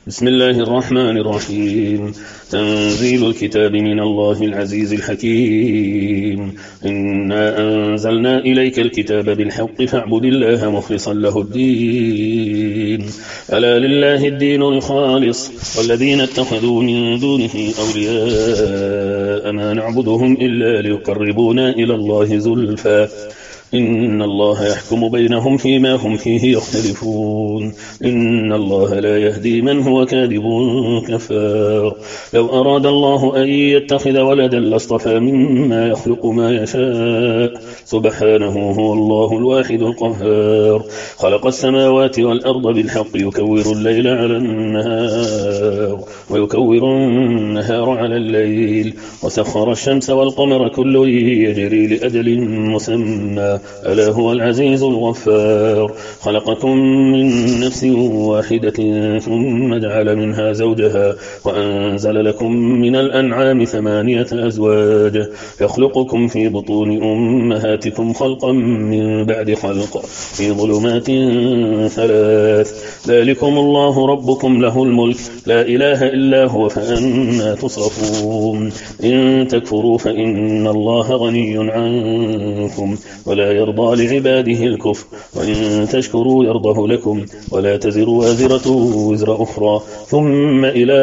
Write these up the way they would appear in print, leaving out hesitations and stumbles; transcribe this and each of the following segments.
بسم الله الرحمن الرحيم. تنزيل الكتاب من الله العزيز الحكيم. إنا أنزلنا إليك الكتاب بالحق فاعبد الله مخلصا له الدين. ألا لله الدين الخالص والذين اتخذوا من دونه أولياء ما نعبدهم إلا ليقربونا إلى الله زلفى إن الله يحكم بينهم فيما هم فيه يختلفون. إن الله لا يهدي من هو كاذب كفار. لو أراد الله أن يتخذ ولدا لاصطفى مما يخلق ما يشاء سبحانه هو الله الواحد القهار. خلق السماوات والأرض بالحق يكور الليل على النهار ويكور النهار على الليل وسخر الشمس والقمر كل يجري لأجل مسمى ألا هو العزيز الغفار. خلقكم من نفس واحدة ثم جعل منها زوجها وأنزل لكم من الأنعام 8 أزواج يخلقكم في بطون أمهاتكم خلقا من بعد خلق في ظلمات 3 ذلكم الله ربكم له الملك لا إله إلا هو فأنا تصرفون. إن تكفروا فإن الله غني عنكم ولا يرضى لعباده الكفر وإن تشكروا يرضه لكم ولا تزر وازرة وزر أخرى ثم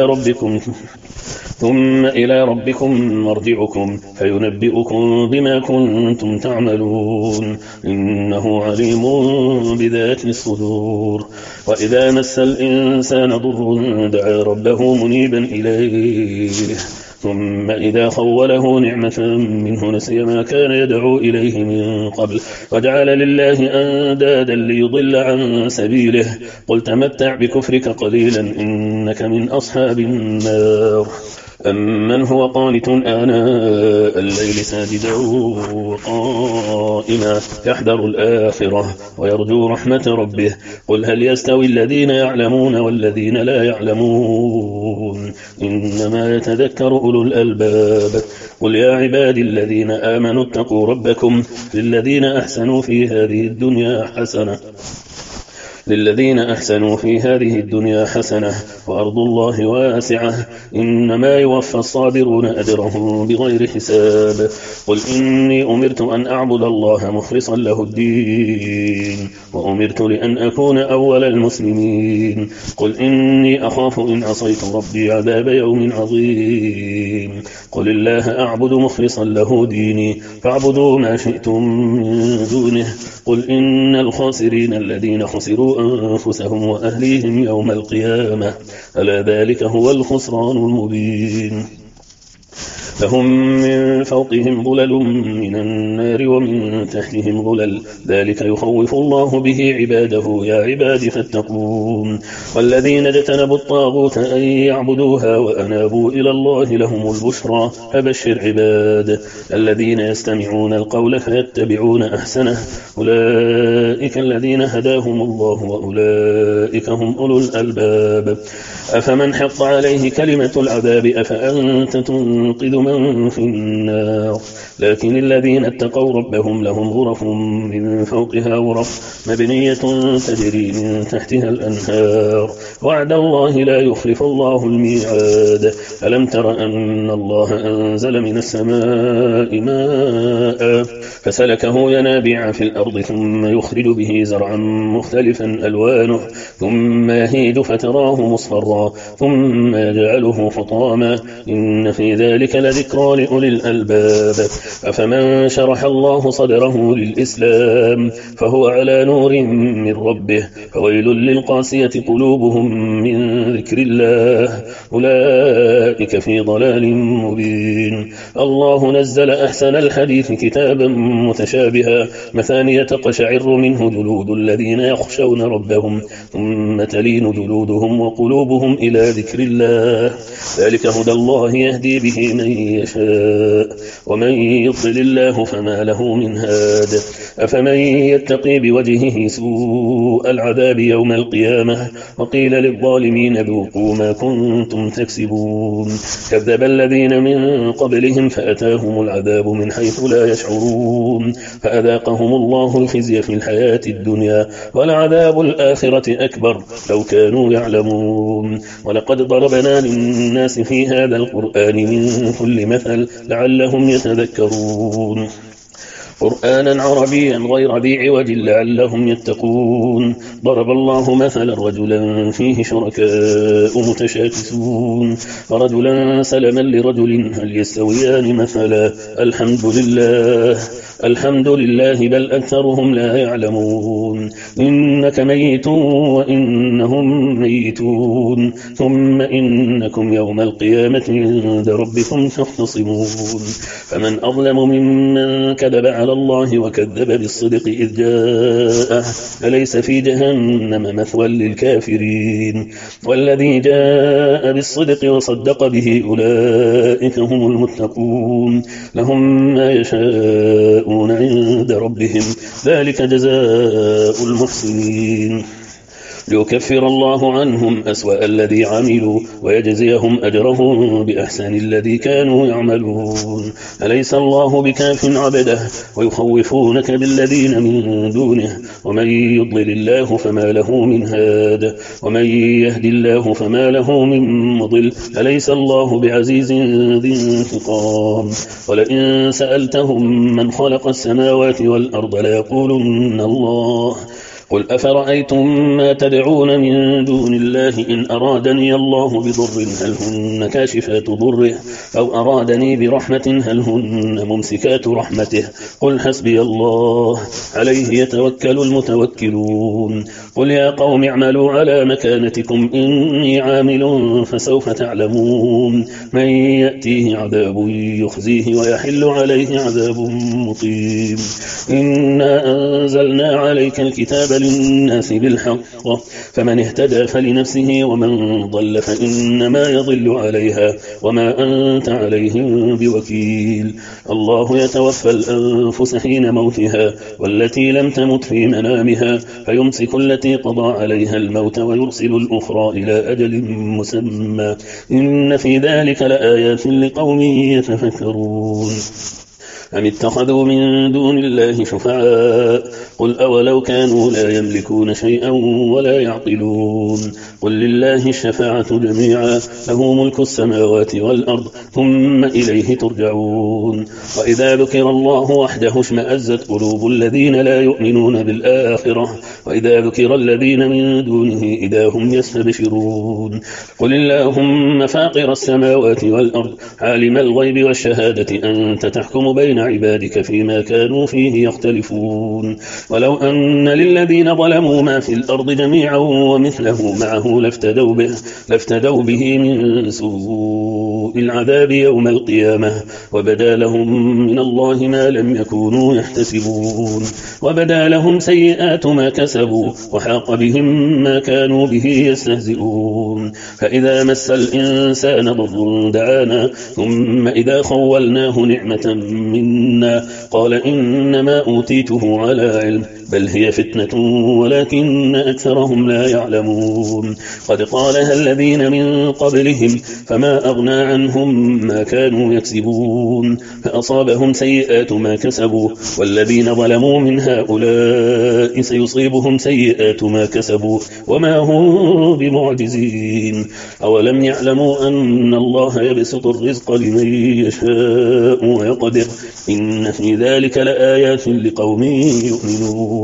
إلى ربكم مرجعكم فينبئكم بما كنتم تعملون إنه عليم بذات الصدور. وإذا مس الإنسان ضر دعا ربه منيبا إليه ثم إذا خوله نعمة منه نسي ما كان يدعو إليه من قبل وجعل لله أندادا ليضل عن سبيله قل تمتع بكفرك قليلا إنك من أصحاب النار. أمن هو قانت آناء الليل ساجدا وقائما يحذر الآخرة ويرجو رحمة ربه قل هل يستوي الذين يعلمون والذين لا يعلمون إنما يتذكر أولو الألباب. قل يا عبادي الذين آمنوا اتقوا ربكم للذين أحسنوا في هذه الدنيا حسنة وأرض الله واسعة إنما يوفى الصابرون أجرهم بغير حساب. قل إني أمرت أن أعبد الله مخلصا له الدين وأمرت لأن أكون أول المسلمين. قل إني أخاف إن عصيت ربي عذاب يوم عظيم. قل الله أعبد مخلصا له ديني فاعبدوا ما شئتم من دونه. قل إن الخاسرين الذين خسروا أنفسهم وأهليهم يوم القيامة ألا ذلك هو الخسران المبين. لهم من فوقهم ظلل من النار ومن تحتهم ظلل ذلك يخوف الله به عباده يا عباد فاتقون. والذين اجتنبوا الطاغوت أن يعبدوها وأنابوا إلى الله لهم البشرى فبشر عباد الذين يستمعون القول فيتبعون أحسنه أولئك الذين هداهم الله وأولئك هم أولو الألباب. أفمن حق عليه كلمة العذاب أفأنت تنقذ من في النار. لكن الذين اتقوا ربهم لهم غرف من فوقها غرف مبنية تجري من تحتها الأنهار وعد الله لا يخلف الله الميعاد. ألم تر أن الله أنزل من السماء ماء فسلكه ينابيع في الأرض ثم يخرج به زرعا مختلفا ألوانه ثم يهيج فتراه مصفرا ثم يجعله حطاما إن في ذلك لذكرى لأولي الألباب. أفمن شرح الله صدره للإسلام فهو على نور من ربه فويل للقاسية قلوبهم من ذكر الله أولئك في ضلال مبين. الله نزل أحسن الحديث كتابا متشابها مثانية تقشعر منه جلود الذين يخشون ربهم ثم تلين جلودهم وقلوبهم إلى ذكر الله ذلك هدى الله يهدي به من يشاء ومن يضلل الله فما له من هاد. أفمن يتقي بوجهه سوء العذاب يوم القيامة وقيل للظالمين ذوقوا ما كنتم تكسبون. كذب الذين من قبلهم فأتاهم العذاب من حيث لا يشعرون فأذاقهم الله الخزي في الحياة الدنيا ولعذاب الآخرة أكبر لو كانوا يعلمون. ولقد ضربنا للناس في هذا القرآن من كل مثل لعلهم يتذكرون. قرآنا عربيا غير ذي عوج لعلهم يتقون. ضرب الله مثلا رجلا فيه شركاء متشاكسون ورجلا سلما لرجل هل يستويان مثلا الحمد لله بل أكثرهم لا يعلمون. إنك ميت وإنهم ميتون ثم إنكم يوم القيامة عند ربكم تختصمون. فمن أظلم ممن كذب على الله وكذب بالصدق إذ جاءه أليس في جهنم مثوى للكافرين. والذي جاء بالصدق وصدق به أولئك هم المتقون لهم ما يشاءون عند ربهم ذلك جزاء المحسنين. ليكفر الله عنهم أسوأ الذي عملوا ويجزيهم أجرهم بأحسن الذي كانوا يعملون. أليس الله بكاف عبده ويخوفونك بالذين من دونه ومن يضلل الله فما له من هاد ومن يهد الله فما له من مضل. أليس الله بعزيز ذي انتقام. ولئن سألتهم من خلق السماوات والأرض ليقولن الله. قل أفرأيتم ما تدعون من دون الله إن أرادني الله بضر هل هن كاشفات ضره أو أرادني برحمة هل هن ممسكات رحمته. قل حسبي الله عليه يتوكل المتوكلون. قل يا قوم اعملوا على مكانتكم إني عامل فسوف تعلمون من يأتيه عذاب يخزيه ويحل عليه عذاب مقيم. إنا أنزلنا عليك الكتاب للناس بالحق فمن اهتدى فلنفسه ومن ضل فإنما يضل عليها وما أنت عليهم بوكيل. الله يتوفى الأنفس حين موتها والتي لم تمت في منامها فيمسك التي قضى عليها الموت ويرسل الأخرى إلى أجل مسمى إن في ذلك لآيات لقوم يتفكرون. أم اتخذوا من دون الله شفعاء قل أولو كانوا لا يملكون شيئا ولا يعقلون. قل لله الشفاعة جميعا له ملك السماوات والأرض ثم إليه ترجعون. وإذا ذكر الله وحده اشمأزت قلوب الذين لا يؤمنون بالآخرة وإذا ذكر الذين من دونه إذا هم يستبشرون. قل اللهم فاطر السماوات والأرض عالم الغيب والشهادة أنت تحكم بين عبادك فيما كانوا فيه يختلفون. ولو أن للذين ظلموا ما في الأرض جميعا ومثله معه لافتدوا به من سوء العذاب يوم القيامة وبدا لهم من الله ما لم يكونوا يحتسبون. وبدا لهم سيئات ما كسبوا وحاق بهم ما كانوا به يستهزئون. فإذا مس الإنسان ضر دعانا ثم إذا خولناه نعمة منا قال إنما أوتيته على علم بل هي فتنة ولكن أكثرهم لا يعلمون. قد قالها الذين من قبلهم فما أغنى عنهم ما كانوا يكسبون فأصابهم سيئات ما كسبوا والذين ظلموا من هؤلاء سيصيبهم سيئات ما كسبوا وما هم بمعجزين. أولم يعلموا أن الله يبسط الرزق لمن يشاء ويقدر إن في ذلك لآيات لقوم يؤمنون.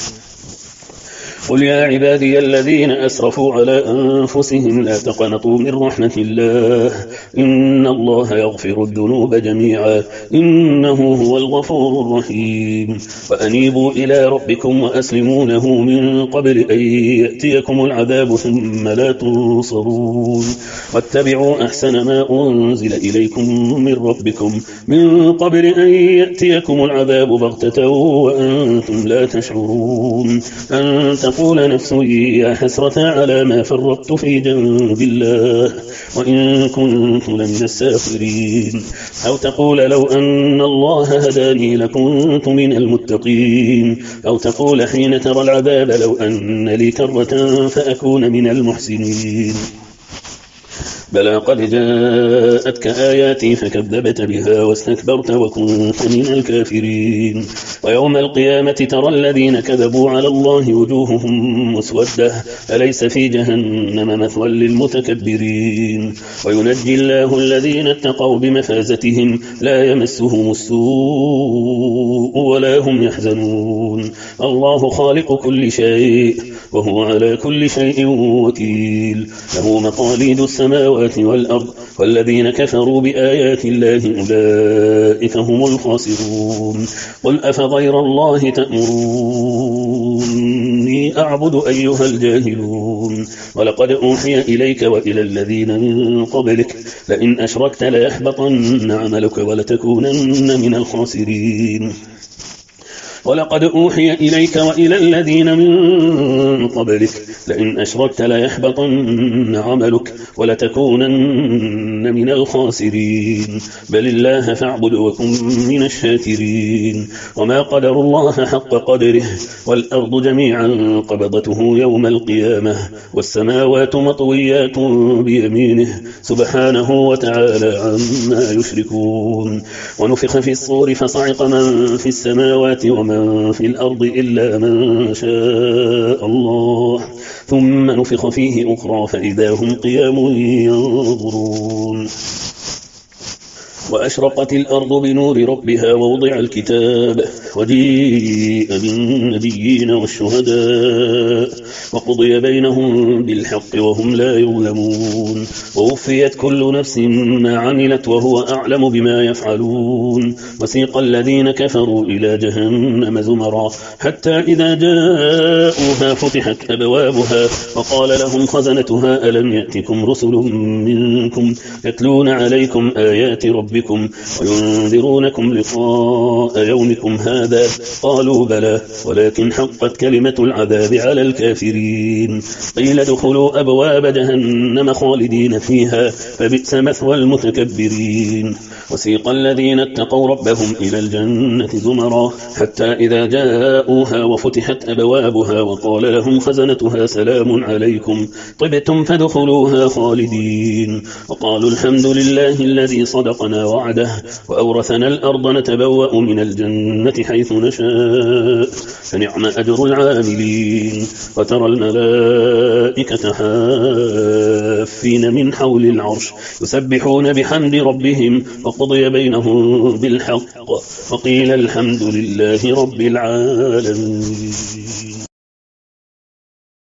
قل يا عبادي الذين أسرفوا على أنفسهم لا تقنطوا من رحمة الله إن الله يغفر الذنوب جميعا إنه هو الغفور الرحيم. وأنيبوا إلى ربكم وأسلموا له من قبل أن يأتيكم العذاب ثم لا تنصرون. واتبعوا أحسن ما أنزل إليكم من ربكم من قبل أن يأتيكم العذاب بغتة وأنتم لا تشعرون أن تقول نفس يا حسرة على ما فرطت في جنب الله وإن كنت لمن الساخرين، أو تقول لو أن الله هداني لكنت من المتقين، أو تقول حين ترى العذاب لو أن لي كرة فأكون من المحسنين. بلى قد جاءتك آياتي فكذبت بها واستكبرت وكنت من الكافرين. ويوم القيامة ترى الذين كذبوا على الله وجوههم مسودة أليس في جهنم مثوى للمتكبرين. وينجي الله الذين اتقوا بمفازتهم لا يمسهم السوء ولا هم يحزنون. الله خالق كل شيء وهو على كل شيء وكيل. له مقاليد السماوات والأرض والذين كفروا بآيات الله أولئك هم الخاسرون. قل أفغير الله تأمروني أعبد أيها الجاهلون. ولقد أوحي إليك وإلى الذين من قبلك لئن أشركت ليحبطن عملك ولتكونن من الخاسرين. ولقد أوحي إليك وإلى الذين من قبلك لئن أشركت ليحبطن عملك ولتكونن من الخاسرين. بل الله فاعبد وكن من الشاكرين. وما قدر الله حق قدره والأرض جميعا قبضته يوم القيامة والسماوات مطويات بيمينه سبحانه وتعالى عما يشركون. ونفخ في الصور فصعق من في السماوات ومن في الأرض إلا من شاء الله ثم نفخ فيه أخرى فإذا هم قيام ينظرون. وأشرقت الأرض بنور ربها ووضع الكتاب وجيء بالنبيين والشهداء وقضي بينهم بالحق وهم لا يظلمون. ووفيت كل نفس ما عملت وهو أعلم بما يفعلون. وسيق الذين كفروا إلى جهنم زمرا حتى إذا جاءوها فتحت أبوابها وقال لهم خزنتها ألم يأتكم رسل منكم يتلون عليكم آيات ربكم وينذرونكم لقاء يومكم هذا قالوا بلى ولكن حقت كلمة العذاب على الكافرين. قيل ادخلوا أبواب جهنم خالدين فيها فبئس مثوى المتكبرين. وسيق الذين اتقوا ربهم إلى الجنة زمرا حتى إذا جاءوها وفتحت أبوابها وقال لهم خزنتها سلام عليكم طبتم فادخلوها خالدين. وقالوا الحمد لله الذي صدقنا وعده وأورثنا الأرض نتبوأ من الجنة حيث نشاء فنعم أجر العاملين. وترى الملائكة حافين من حول العرش يسبحون بحمد ربهم وقضي بينهم بالحق وقيل الحمد لله رب العالمين.